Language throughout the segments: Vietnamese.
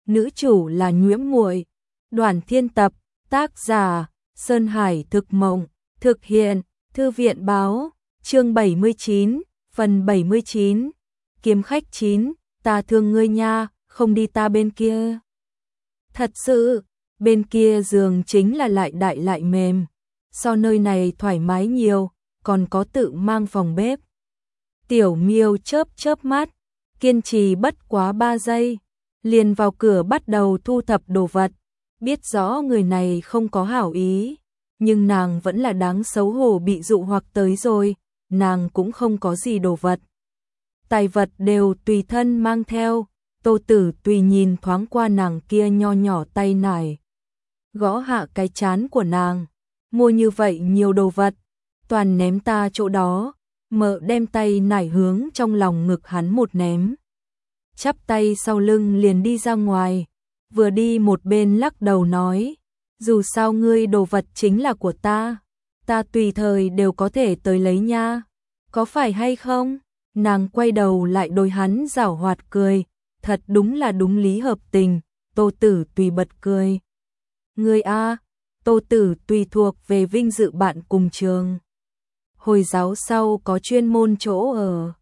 nữ chủ là Nhuễm Muội. Đoàn Thiên Tập, tác giả Sơn Hải Thực Mộng, thực hiện Thư viện Báo, chương 79, phần 79. Kiếm khách 9, ta thương ngươi nha, không đi ta bên kia. Thật sự, bên kia giường chính là lại đại lại mềm, so nơi này thoải mái nhiều, còn có tự mang phòng bếp. Tiểu Miêu chớp chớp mắt, kiên trì bất quá 3 giây, liền vào cửa bắt đầu thu thập đồ vật, biết rõ người này không có hảo ý, nhưng nàng vẫn là đáng xấu hổ bị dụ hoặc tới rồi, nàng cũng không có gì đồ vật. Tài vật đều tùy thân mang theo, Tô Tử tùy nhìn thoáng qua nàng kia nho nhỏ tay nải, gõ hạ cái trán của nàng, mua như vậy nhiều đồ vật, toàn ném ta chỗ đó, mợ đem tay nải hướng trong lòng ngực hắn một ném. Chắp tay sau lưng liền đi ra ngoài, vừa đi một bên lắc đầu nói, dù sao ngươi đồ vật chính là của ta tùy thời đều có thể tới lấy nha, có phải hay không? Nàng quay đầu lại đối hắn giảo hoạt cười, thật đúng là đúng lý hợp tình. Tô Tử tùy bật cười. Ngươi a, Tô Tử tùy thuộc về vinh dự bạn cùng trường. Hồi giáo sau có chuyên môn chỗ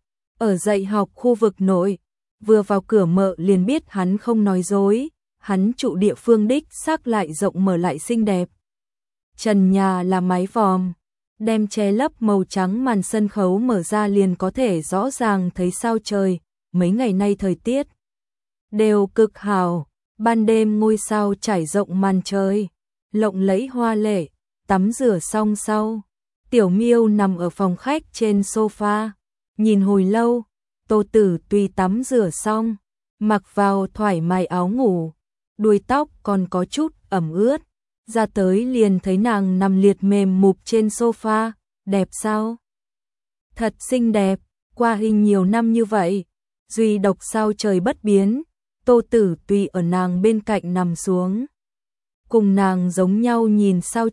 ở dạy học khu vực nội, vừa vào cửa mợ liền biết hắn không nói dối, hắn trụ địa phương đích xác lại rộng mở lại xinh đẹp. Trần nhà là mái vòm, đem che lấp màu trắng màn sân khấu mở ra liền có thể rõ ràng thấy sao trời, mấy ngày nay thời tiết đều cực hảo, ban đêm ngôi sao trải rộng màn trời, lộng lẫy hoa lệ. Tắm rửa xong sau, Tiểu Miêu nằm ở phòng khách trên sofa, nhìn hồi lâu. Tô Tử tùy tắm rửa xong, mặc vào thoải mái áo ngủ, đuôi tóc còn có chút ẩm ướt, ra tới liền thấy nàng nằm liệt mềm mụp trên sofa, đẹp sao? Thật xinh đẹp, qua hình nhiều năm như vậy, duy độc sao trời bất biến. Tô Tử tùy ở nàng bên cạnh nằm xuống, cùng nàng giống nhau nhìn sao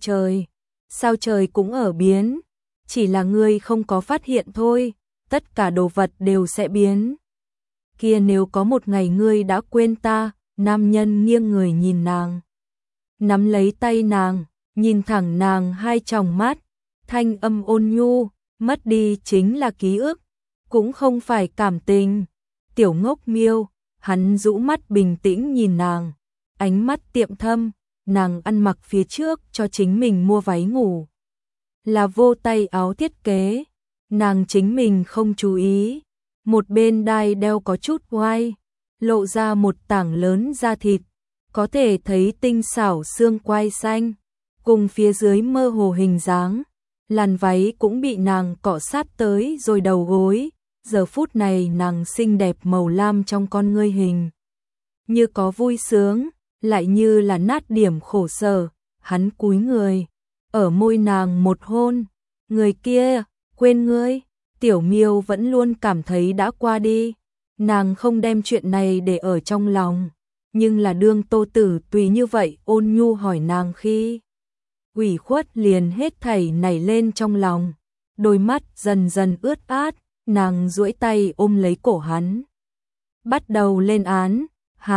trời cũng ở biến, chỉ là ngươi không có phát hiện thôi, tất cả đồ vật đều sẽ biến. Kia nếu có một ngày ngươi đã quên ta, nam nhân nghiêng người nhìn nàng, nắm lấy tay nàng, nhìn thẳng nàng hai tròng mắt, thanh âm ôn nhu, mất đi chính là ký ức, cũng không phải cảm tình. Tiểu ngốc Miêu, hắn rũ mắt bình tĩnh nhìn nàng, ánh mắt tiệm thâm, nàng ăn mặc phía trước cho chính mình mua váy ngủ, là vô tay áo thiết kế, nàng chính mình không chú ý, một bên đai đeo có chút oai, lộ ra một tảng lớn da thịt, có thể thấy tinh xảo xương quai xanh, cùng phía dưới mơ hồ hình dáng, làn váy cũng bị nàng cọ sát tới rồi đầu gối, giờ phút này nàng xinh đẹp màu lam trong con ngươi hình, như có vui sướng, lại như là nát điểm khổ sở. Hắn cúi người, ở môi nàng một hôn, người kia, quên ngươi. Tiểu Miêu vẫn luôn cảm thấy đã qua đi, nàng không đem chuyện này để ở trong lòng, nhưng là đương Tô Tử tùy như vậy ôn nhu hỏi nàng khi, ủy khuất liền hết thảy nảy lên trong lòng, đôi mắt dần dần ướt át, nàng duỗi tay ôm lấy cổ hắn, bắt đầu lên án,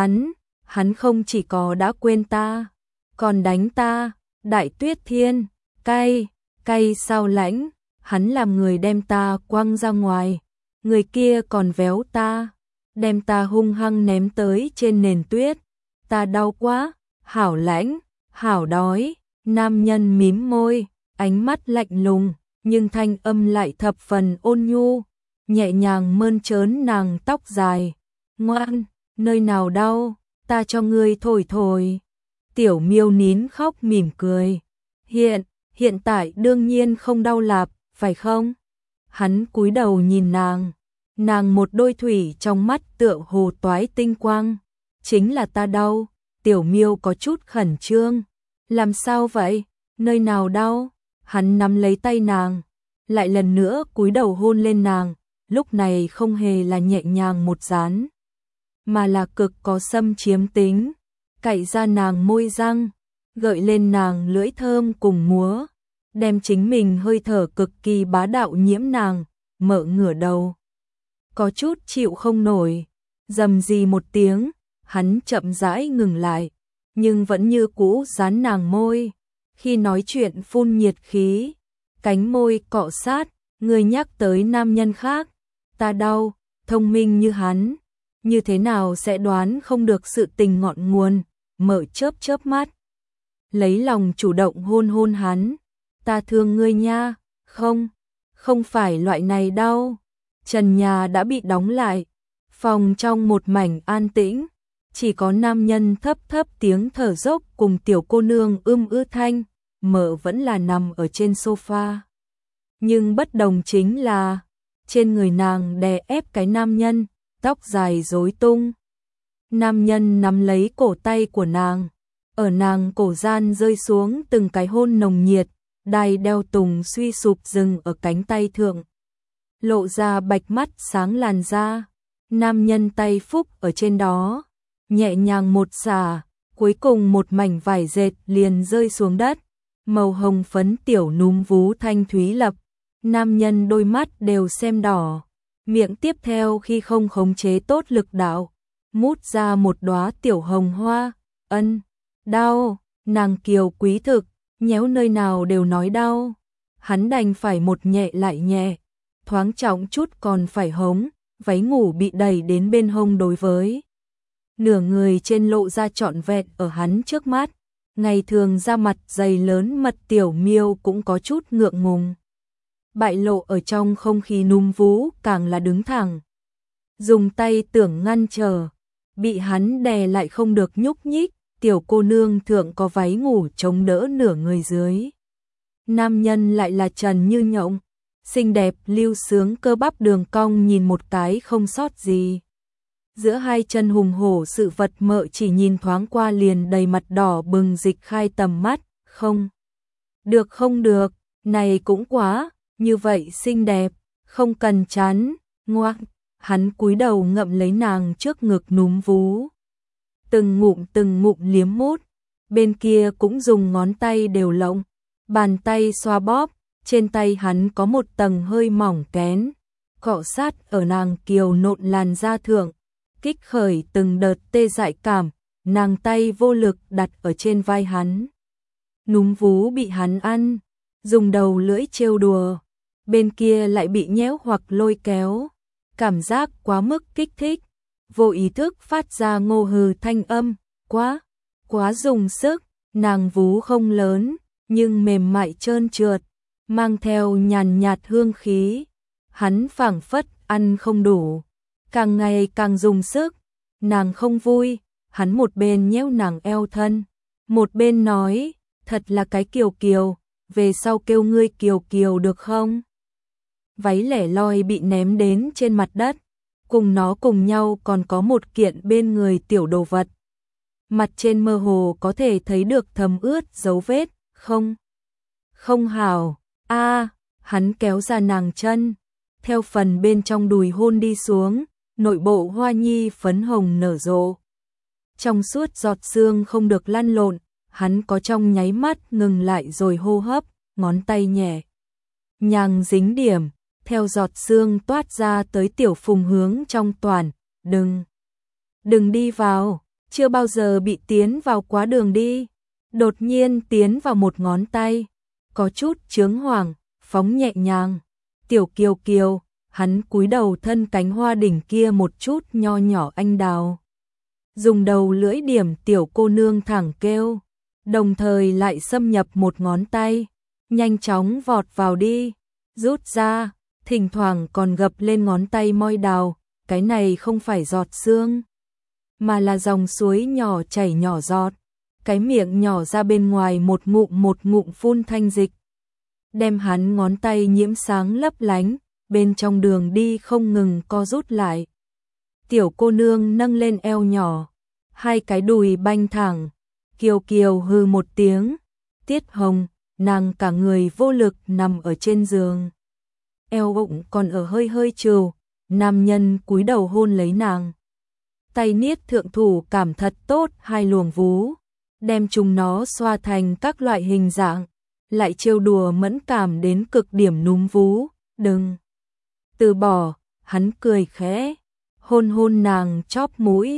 hắn không chỉ có đã quên ta, còn đánh ta. Đại Tuyết Thiên, cay sao lãnh, hắn làm người đem ta quăng ra ngoài, người kia còn véo ta, đem ta hung hăng ném tới trên nền tuyết, ta đau quá, hảo lãnh, hảo đói. Nam nhân mím môi, ánh mắt lạnh lùng, nhưng thanh âm lại thập phần ôn nhu, nhẹ nhàng mơn trớn nàng tóc dài. Ngoan, nơi nào đau, ta cho ngươi thổi thổi. Tiểu Miêu nín khóc mỉm cười. Hiện tại đương nhiên không đau lạp, phải không? Hắn cúi đầu nhìn nàng một đôi thủy trong mắt tựa hồ toái tinh quang. Chính là ta đau. Tiểu Miêu có chút khẩn trương. Làm sao vậy? Nơi nào đau? Hắn nắm lấy tay nàng, lại lần nữa cúi đầu hôn lên nàng, lúc này không hề là nhẹ nhàng một dán, mà là cực có xâm chiếm tính, cạy ra nàng môi răng, gợi lên nàng lưỡi thơm cùng múa, đem chính mình hơi thở cực kỳ bá đạo nhiễm nàng. Mợ ngửa đầu, có chút chịu không nổi, rầm rì một tiếng, hắn chậm rãi ngừng lại, nhưng vẫn như cũ dán nàng môi. Khi nói chuyện phun nhiệt khí, cánh môi cọ sát, người nhắc tới nam nhân khác, ta đau, thông minh như hắn, như thế nào sẽ đoán không được sự tình ngọn nguồn, mở chớp chớp mắt. Lấy lòng chủ động hôn hôn hắn, ta thương ngươi nha, không, không phải loại này đâu. Trần nhà đã bị đóng lại, phòng trong một mảnh an tĩnh, chỉ có nam nhân thấp thấp tiếng thở dốc cùng tiểu cô nương thanh, mợ vẫn là nằm ở trên sofa. Nhưng bất đồng chính là, trên người nàng đè ép cái nam nhân, tóc dài rối tung. Nam nhân nắm lấy cổ tay của nàng, ở nàng cổ gian rơi xuống từng cái hôn nồng nhiệt, đai đeo tùng suy sụp dừng ở cánh tay thượng. Lộ ra bạch mắt sáng làn da, nam nhân tay phúc ở trên đó, nhẹ nhàng một xả, cuối cùng một mảnh vải dệt liền rơi xuống đất, màu hồng phấn tiểu núm vú thanh thúy lập, nam nhân đôi mắt đều xem đỏ, miệng tiếp theo khi không khống chế tốt lực đạo, mút ra một đóa tiểu hồng hoa, đau, nàng kiều quý thực, nhéo nơi nào đều nói đau, hắn đành phải một nhẹ lại nhẹ, thoáng trọng chút còn phải hống, váy ngủ bị đẩy đến bên hông đối với. Nửa người trên lộ ra trọn vẹn ở hắn trước mắt, ngày thường da mặt dày lớn mật tiểu miêu cũng có chút ngượng ngùng. Bại lộ ở trong không khí núm vú càng là đứng thẳng. Dùng tay tưởng ngăn trở, bị hắn đè lại không được nhúc nhích, tiểu cô nương thượng có váy ngủ chống đỡ nửa người dưới. Nam nhân lại là trần như nhộng, xinh đẹp lưu sướng cơ bắp đường cong nhìn một cái không sót gì. Giữa hai chân hùng hổ sự vật mợ chỉ nhìn thoáng qua liền đầy mặt đỏ bừng dịch khai tầm mắt, không. Được không được, này cũng quá, như vậy xinh đẹp, không cần chán, ngoác, hắn cúi đầu ngậm lấy nàng trước ngực núm vú. Từng ngụm liếm mút, bên kia cũng dùng ngón tay đều lộng, bàn tay xoa bóp, trên tay hắn có một tầng hơi mỏng kén, cọ sát ở nàng kiều nộn làn da thượng, kích khởi từng đợt tê dại cảm, nàng tay vô lực đặt ở trên vai hắn. Núm vú bị hắn ăn, dùng đầu lưỡi trêu đùa, bên kia lại bị nhéo hoặc lôi kéo, cảm giác quá mức kích thích, vô ý thức phát ra ngô hừ thanh âm, quá dùng sức, nàng vú không lớn, nhưng mềm mại trơn trượt, mang theo nhàn nhạt hương khí, hắn phảng phất ăn không đủ, càng ngày càng dùng sức, nàng không vui, hắn một bên nhéo nàng eo thân, một bên nói, thật là cái kiều kiều, về sau kêu ngươi kiều kiều được không? Váy lẻ loi bị ném đến trên mặt đất, cùng nó cùng nhau còn có một kiện bên người tiểu đồ vật. Mặt trên mơ hồ có thể thấy được thấm ướt dấu vết, không hảo, hắn kéo ra nàng chân, theo phần bên trong đùi hôn đi xuống, nội bộ hoa nhi phấn hồng nở rộ. Trong suốt giọt sương không được lăn lộn, hắn có trong nháy mắt ngừng lại rồi hô hấp, ngón tay nhẹ nhàng dính điểm, theo giọt sương toát ra tới tiểu phùng hướng trong toàn, đừng đi vào, chưa bao giờ bị tiến vào quá đường đi, đột nhiên tiến vào một ngón tay, có chút chướng hoàng, phóng nhẹ nhàng, tiểu kiều kiều, hắn cúi đầu thân cánh hoa đỉnh kia một chút nho nhỏ anh đào. Dùng đầu lưỡi điểm tiểu cô nương thẳng kêu, đồng thời lại xâm nhập một ngón tay, nhanh chóng vọt vào đi, rút ra, thỉnh thoảng còn gập lên ngón tay môi đào, cái này không phải giọt sương, mà là dòng suối nhỏ chảy nhỏ giọt, cái miệng nhỏ ra bên ngoài một ngụm phun thanh dịch, đem hắn ngón tay nhiễm sáng lấp lánh, bên trong đường đi không ngừng co rút lại. Tiểu cô nương nâng lên eo nhỏ, hai cái đùi banh thẳng, kiều kiều hừ một tiếng, tiết hồng, nàng cả người vô lực nằm ở trên giường. Eo bụng còn ở hơi hơi trừ, nam nhân cúi đầu hôn lấy nàng. Tay niết thượng thủ cảm thật tốt hai luồng vú, đem chúng nó xoa thành các loại hình dạng, lại trêu đùa mẫn cảm đến cực điểm núm vú, đừng từ bỏ, hắn cười khẽ, hôn nàng chóp mũi,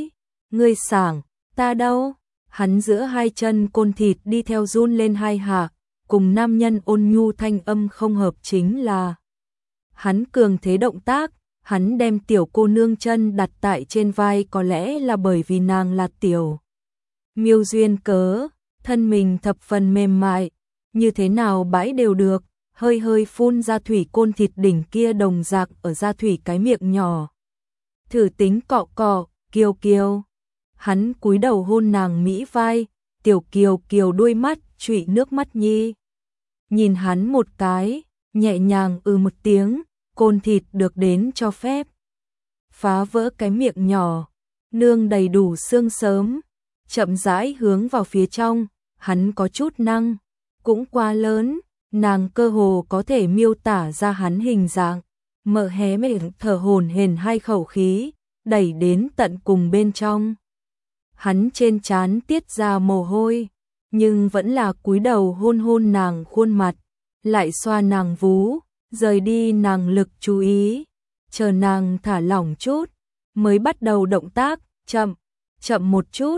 Ngươi sảng, ta đâu? Hắn giữa hai chân côn thịt đi theo run lên hai hạ, cùng nam nhân ôn nhu thanh âm không hợp chính là. Hắn cường thế động tác, hắn đem tiểu cô nương chân đặt tại trên vai có lẽ là bởi vì nàng là tiểu miêu duyên cớ, thân mình thập phần mềm mại, như thế nào bãi đều được, hơi hơi phun ra thủy côn thịt đỉnh kia đồng dạc ở ra thủy cái miệng nhỏ. Thử tính cọ cọ, kiều kiều. Hắn cúi đầu hôn nàng mỹ vai, tiểu kiều kiều đuôi mắt, trụy nước mắt nhi. Nhìn hắn một cái, nhẹ nhàng một tiếng, côn thịt được đến cho phép. Phá vỡ cái miệng nhỏ, nương đầy đủ xương sớm, chậm rãi hướng vào phía trong, hắn có chút năng, cũng quá lớn, nàng cơ hồ có thể miêu tả ra hắn hình dạng, mở hé miệng thở hổn hển hai khẩu khí, đẩy đến tận cùng bên trong. Hắn trên trán tiết ra mồ hôi, nhưng vẫn là cúi đầu hôn hôn nàng khuôn mặt, lại xoa nàng vú, rời đi nàng lực chú ý, chờ nàng thả lỏng chút, mới bắt đầu động tác, chậm, chậm một chút.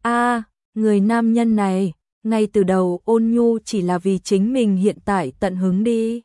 Người nam nhân này, ngay từ đầu ôn nhu chỉ là vì chính mình hiện tại tận hứng đi.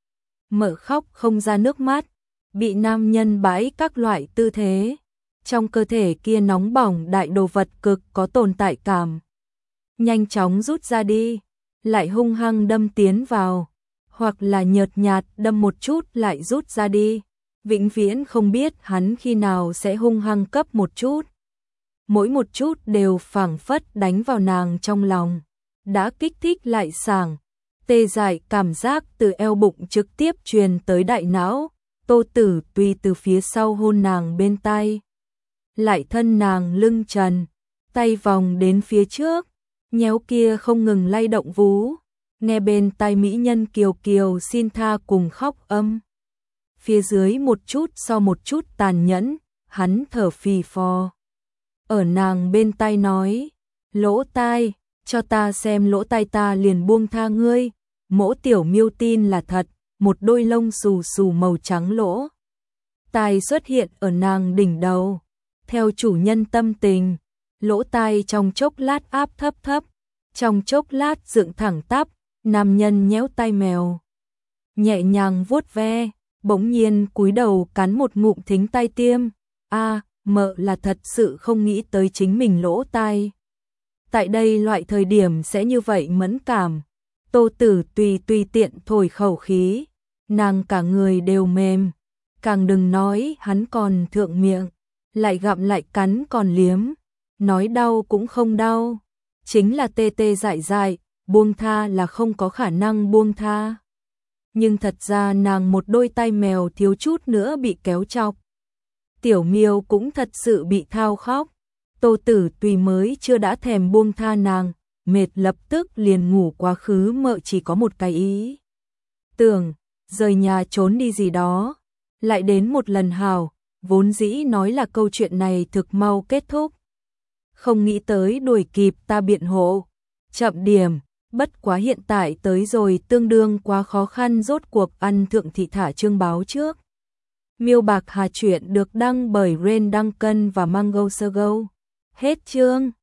Mở khóc không ra nước mắt, bị nam nhân bãi các loại tư thế. Trong cơ thể kia nóng bỏng đại đồ vật cực có tồn tại cảm. Nhanh chóng rút ra đi, lại hung hăng đâm tiến vào, hoặc là nhợt nhạt đâm một chút lại rút ra đi. Vĩnh viễn không biết hắn khi nào sẽ hung hăng cấp một chút. Mỗi một chút đều phảng phất đánh vào nàng trong lòng, đã kích thích lại sảng, tê dại cảm giác từ eo bụng trực tiếp truyền tới đại não. Tô Tử Tùy từ phía sau hôn nàng bên tai, lại thân nàng lưng trần, tay vòng đến phía trước, nhéo kia không ngừng lay động vú, nghe bên tai mỹ nhân kiều kiều xin tha cùng khóc âm. Phía dưới một chút so một chút tàn nhẫn, hắn thở phì phò. Ở nàng bên tai nói, lỗ tai, cho ta xem lỗ tai ta liền buông tha ngươi, mỗ tiểu miêu tin là thật, một đôi lông xù xù màu trắng lỗ tai xuất hiện ở nàng đỉnh đầu. Theo chủ nhân tâm tình, lỗ tai trong chốc lát áp thấp thấp, trong chốc lát dựng thẳng tắp, nam nhân nhéo tai mèo, nhẹ nhàng vuốt ve, bỗng nhiên cúi đầu cắn một ngụm thính tai tiêm. Mợ là thật sự không nghĩ tới chính mình lỗ tai. Tại đây loại thời điểm sẽ như vậy mẫn cảm. Tô Tử tùy tiện thổi khẩu khí, nàng cả người đều mềm, càng đừng nói hắn còn thượng miệng, lại gặm lại cắn còn liếm, nói đau cũng không đau, chính là tê tê dại dại, buông tha là không có khả năng buông tha. Nhưng thật ra nàng một đôi tay mèo thiếu chút nữa bị kéo chọc. Tiểu miêu cũng thật sự bị thao khóc. Tô Tử Tùy mới chưa đã thèm buông tha nàng, mệt lập tức liền ngủ quá khứ. Mợ chỉ có một cái ý tưởng, rời nhà trốn đi gì đó, lại đến một lần hào, vốn dĩ nói là câu chuyện này thực mau kết thúc. Không nghĩ tới đuổi kịp ta biện hộ, chậm điểm, bất quá hiện tại tới rồi tương đương quá khó khăn, rốt cuộc ăn thượng thị thả chương báo trước. Miêu Bạc Hà truyện được đăng bởi Ren Duncan và Mango Sogo. Hết chương.